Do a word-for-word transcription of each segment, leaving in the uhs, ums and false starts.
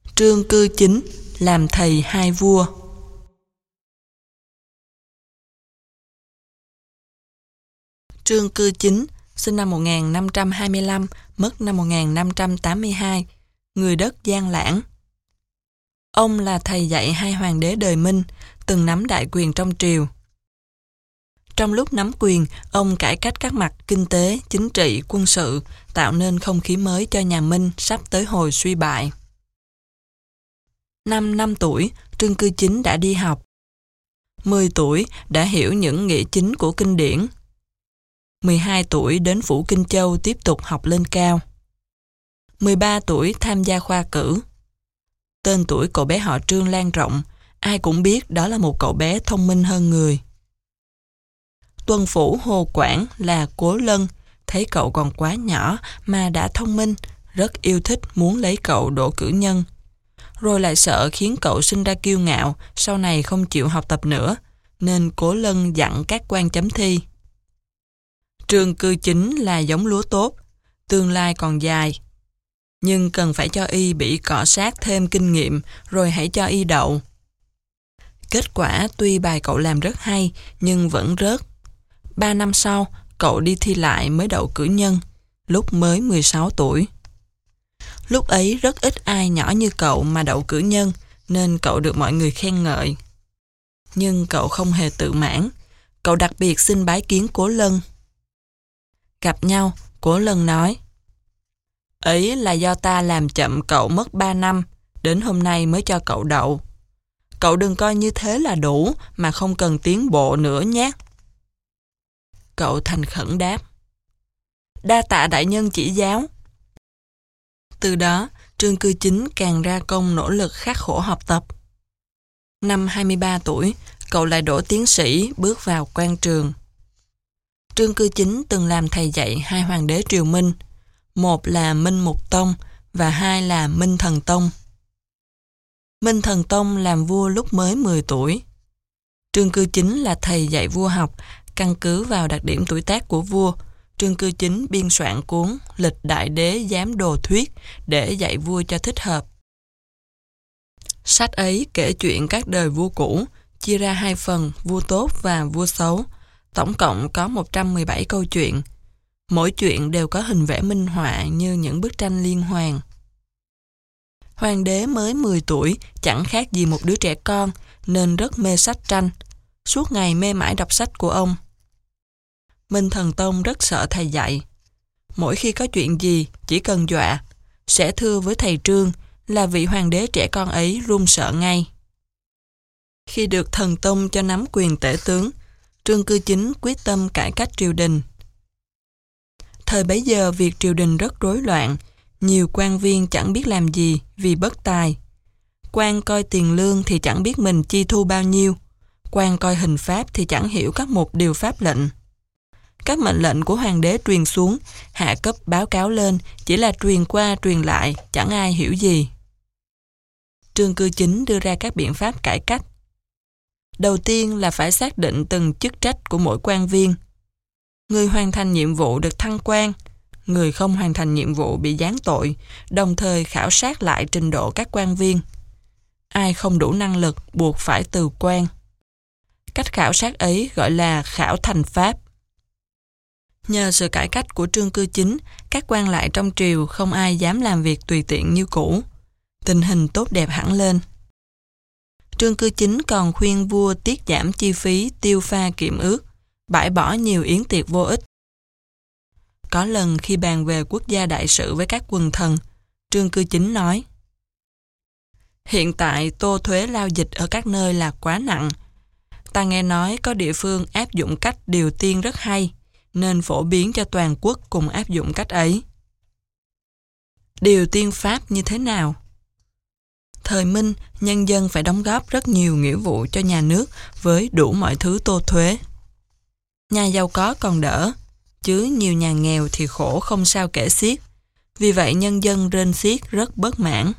Trương Cư Chính làm thầy hai vua. Trương Cư Chính sinh năm một nghìn năm trăm hai mươi lăm, mất năm một nghìn năm trăm tám mươi hai, người đất Giang Lãng. Ông là thầy dạy hai hoàng đế đời Minh, từng nắm đại quyền trong triều. Trong lúc nắm quyền, ông cải cách các mặt kinh tế, chính trị, quân sự, tạo nên không khí mới cho nhà Minh sắp tới hồi suy bại. Năm năm tuổi, Trương Cư Chính đã đi học. mười tuổi đã hiểu những nghĩa chính của kinh điển. mười hai tuổi đến Phủ Kinh Châu tiếp tục học lên cao. mười ba tuổi tham gia khoa cử. Tên tuổi cậu bé họ Trương lan rộng, ai cũng biết đó là một cậu bé thông minh hơn người. Tuân phủ Hồ Quảng là Cố Lân, thấy cậu còn quá nhỏ mà đã thông minh, rất yêu thích muốn lấy cậu đỗ cử nhân. Rồi lại sợ khiến cậu sinh ra kiêu ngạo, sau này không chịu học tập nữa, nên Cố Lân dặn các quan chấm thi. Trương Cư Chính là giống lúa tốt, tương lai còn dài. Nhưng cần phải cho y bị cọ sát thêm kinh nghiệm, rồi hãy cho y đậu. Kết quả tuy bài cậu làm rất hay, nhưng vẫn rớt. Ba năm sau, cậu đi thi lại mới đậu cử nhân, lúc mới mười sáu tuổi. Lúc ấy rất ít ai nhỏ như cậu mà đậu cử nhân, nên cậu được mọi người khen ngợi. Nhưng cậu không hề tự mãn, cậu đặc biệt xin bái kiến Cố Lân. Gặp nhau, Cố Lân nói: "Ấy là do ta làm chậm cậu mất ba năm, đến hôm nay mới cho cậu đậu. Cậu đừng coi như thế là đủ, mà không cần tiến bộ nữa nhé." Cậu thành khẩn đáp: "Đa tạ đại nhân chỉ giáo." Từ đó, Trương Cư Chính càng ra công nỗ lực khắc khổ học tập. Năm hai mươi ba tuổi, cậu lại đỗ tiến sĩ, bước vào quan trường. Trương Cư Chính từng làm thầy dạy hai hoàng đế triều Minh, một là Minh Mục Tông và hai là Minh Thần Tông. Minh Thần Tông làm vua lúc mới mười tuổi. Trương Cư Chính là thầy dạy vua học, căn cứ vào đặc điểm tuổi tác của vua, Trương Cư Chính biên soạn cuốn Lịch Đại Đế Giám Đồ Thuyết để dạy vua cho thích hợp. Sách ấy kể chuyện các đời vua cũ, chia ra hai phần, vua tốt và vua xấu. Tổng cộng có một trăm mười bảy câu chuyện. Mỗi chuyện đều có hình vẽ minh họa như những bức tranh liên hoàn. Hoàng đế mới mười tuổi, chẳng khác gì một đứa trẻ con, nên rất mê sách tranh. Suốt ngày mê mải đọc sách của ông. Minh Thần Tông rất sợ thầy dạy. Mỗi khi có chuyện gì, chỉ cần dọa, sẽ thưa với thầy Trương, là vị hoàng đế trẻ con ấy run sợ ngay. Khi được Thần Tông cho nắm quyền tể tướng, Trương Cư Chính quyết tâm cải cách triều đình. Thời bấy giờ việc triều đình rất rối loạn, nhiều quan viên chẳng biết làm gì vì bất tài. Quan coi tiền lương thì chẳng biết mình chi thu bao nhiêu, quan coi hình pháp thì chẳng hiểu các mục điều pháp lệnh. Các mệnh lệnh của hoàng đế truyền xuống, hạ cấp báo cáo lên, chỉ là truyền qua truyền lại, chẳng ai hiểu gì. Trương Cư Chính đưa ra các biện pháp cải cách. Đầu tiên là phải xác định từng chức trách của mỗi quan viên. Người hoàn thành nhiệm vụ được thăng quan, người không hoàn thành nhiệm vụ bị giáng tội, đồng thời khảo sát lại trình độ các quan viên. Ai không đủ năng lực buộc phải từ quan. Cách khảo sát ấy gọi là khảo thành pháp. Nhờ sự cải cách của Trương Cư Chính, các quan lại trong triều không ai dám làm việc tùy tiện như cũ. Tình hình tốt đẹp hẳn lên. Trương Cư Chính còn khuyên vua tiết giảm chi phí tiêu pha kiệm ước, bãi bỏ nhiều yến tiệc vô ích. Có lần khi bàn về quốc gia đại sự với các quần thần, Trương Cư Chính nói: "Hiện tại tô thuế lao dịch ở các nơi là quá nặng. Ta nghe nói có địa phương áp dụng cách điều tiên rất hay, nên phổ biến cho toàn quốc cùng áp dụng cách ấy." Điều tiên pháp như thế nào? Thời Minh, nhân dân phải đóng góp rất nhiều nghĩa vụ cho nhà nước với đủ mọi thứ tô thuế. Nhà giàu có còn đỡ, chứ nhiều nhà nghèo thì khổ không sao kể xiết. Vì vậy nhân dân rên xiết rất bất mãn.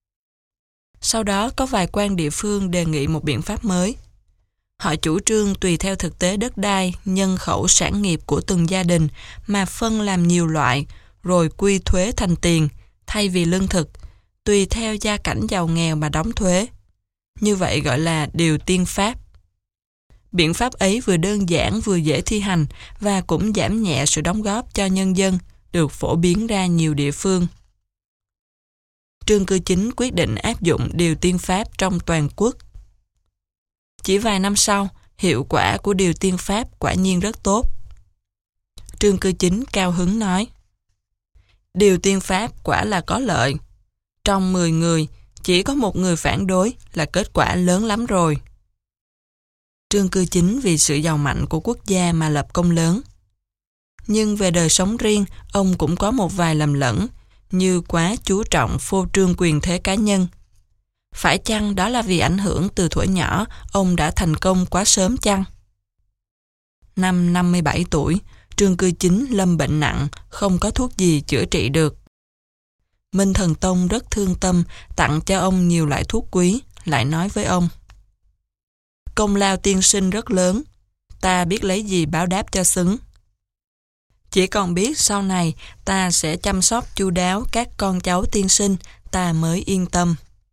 Sau đó có vài quan địa phương đề nghị một biện pháp mới. Họ chủ trương tùy theo thực tế đất đai, nhân khẩu sản nghiệp của từng gia đình mà phân làm nhiều loại, rồi quy thuế thành tiền, thay vì lương thực, tùy theo gia cảnh giàu nghèo mà đóng thuế. Như vậy gọi là điều tiên pháp. Biện pháp ấy vừa đơn giản vừa dễ thi hành và cũng giảm nhẹ sự đóng góp cho nhân dân, được phổ biến ra nhiều địa phương. Trương Cư Chính quyết định áp dụng điều tiên pháp trong toàn quốc. Chỉ vài năm sau, hiệu quả của điều tiên pháp quả nhiên rất tốt. Trương Cư Chính cao hứng nói: điều tiên pháp quả là có lợi. Trong mười người, chỉ có một người phản đối là kết quả lớn lắm rồi. Trương Cư Chính vì sự giàu mạnh của quốc gia mà lập công lớn. Nhưng về đời sống riêng, ông cũng có một vài lầm lẫn, như quá chú trọng phô trương quyền thế cá nhân. Phải chăng đó là vì ảnh hưởng từ thuở nhỏ, ông đã thành công quá sớm chăng? Năm năm mươi bảy tuổi, Trương Cư Chính lâm bệnh nặng, không có thuốc gì chữa trị được. Minh Thần Tông rất thương tâm, tặng cho ông nhiều loại thuốc quý, lại nói với ông: công lao tiên sinh rất lớn, ta biết lấy gì báo đáp cho xứng. Chỉ còn biết sau này ta sẽ chăm sóc chu đáo các con cháu tiên sinh, ta mới yên tâm.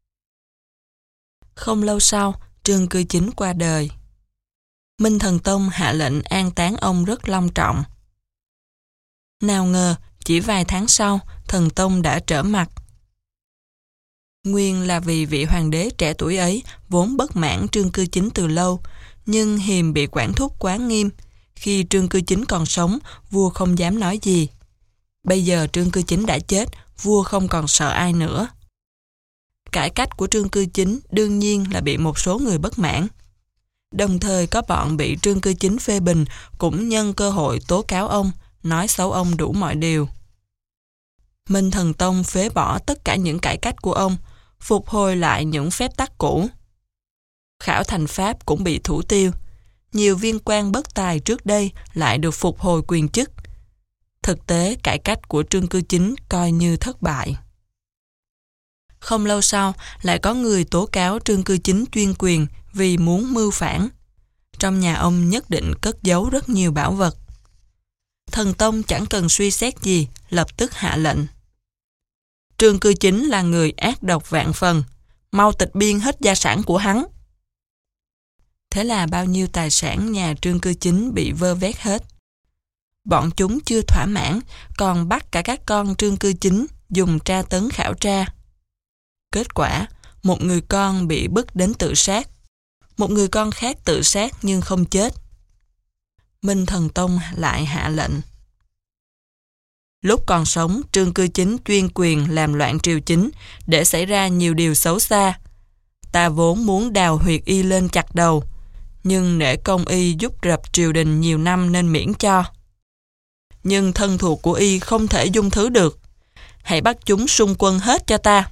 Không lâu sau, Trương Cư Chính qua đời. Minh Thần Tông hạ lệnh an táng ông rất long trọng. Nào ngờ, chỉ vài tháng sau, Thần Tông đã trở mặt. Nguyên là vì vị hoàng đế trẻ tuổi ấy vốn bất mãn Trương Cư Chính từ lâu, nhưng hiềm bị quản thúc quá nghiêm. Khi Trương Cư Chính còn sống, vua không dám nói gì. Bây giờ Trương Cư Chính đã chết, vua không còn sợ ai nữa. Cải cách của Trương Cư Chính đương nhiên là bị một số người bất mãn. Đồng thời có bọn bị Trương Cư Chính phê bình cũng nhân cơ hội tố cáo ông, nói xấu ông đủ mọi điều. Minh Thần Tông phế bỏ tất cả những cải cách của ông, phục hồi lại những phép tắc cũ. Khảo thành pháp cũng bị thủ tiêu. Nhiều viên quan bất tài trước đây lại được phục hồi quyền chức. Thực tế, cải cách của Trương Cư Chính coi như thất bại. Không lâu sau, lại có người tố cáo Trương Cư Chính chuyên quyền vì muốn mưu phản. Trong nhà ông nhất định cất giấu rất nhiều bảo vật. Thần Tông chẳng cần suy xét gì, lập tức hạ lệnh: Trương Cư Chính là người ác độc vạn phần, mau tịch biên hết gia sản của hắn. Thế là bao nhiêu tài sản nhà Trương Cư Chính bị vơ vét hết. Bọn chúng chưa thỏa mãn, còn bắt cả các con Trương Cư Chính dùng tra tấn khảo tra. Kết quả, một người con bị bức đến tự sát, một người con khác tự sát nhưng không chết. Minh Thần Tông lại hạ lệnh: lúc còn sống, Trương Cư Chính chuyên quyền làm loạn triều chính để xảy ra nhiều điều xấu xa. Ta vốn muốn đào huyệt y lên chặt đầu, nhưng nể công y giúp rập triều đình nhiều năm nên miễn cho. Nhưng thân thuộc của y không thể dung thứ được. Hãy bắt chúng xung quân hết cho ta.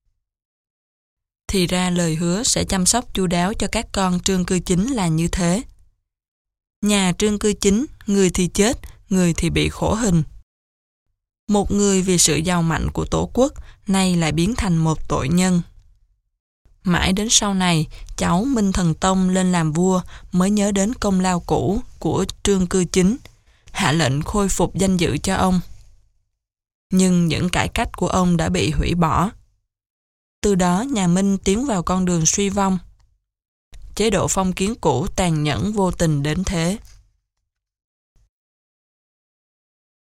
Thì ra lời hứa sẽ chăm sóc chu đáo cho các con Trương Cư Chính là như thế. Nhà Trương Cư Chính, người thì chết, người thì bị khổ hình. Một người vì sự giàu mạnh của tổ quốc, nay lại biến thành một tội nhân. Mãi đến sau này, cháu Minh Thần Tông lên làm vua mới nhớ đến công lao cũ của Trương Cư Chính, hạ lệnh khôi phục danh dự cho ông. Nhưng những cải cách của ông đã bị hủy bỏ. Từ đó nhà Minh tiến vào con đường suy vong. Chế độ phong kiến cũ tàn nhẫn vô tình đến thế.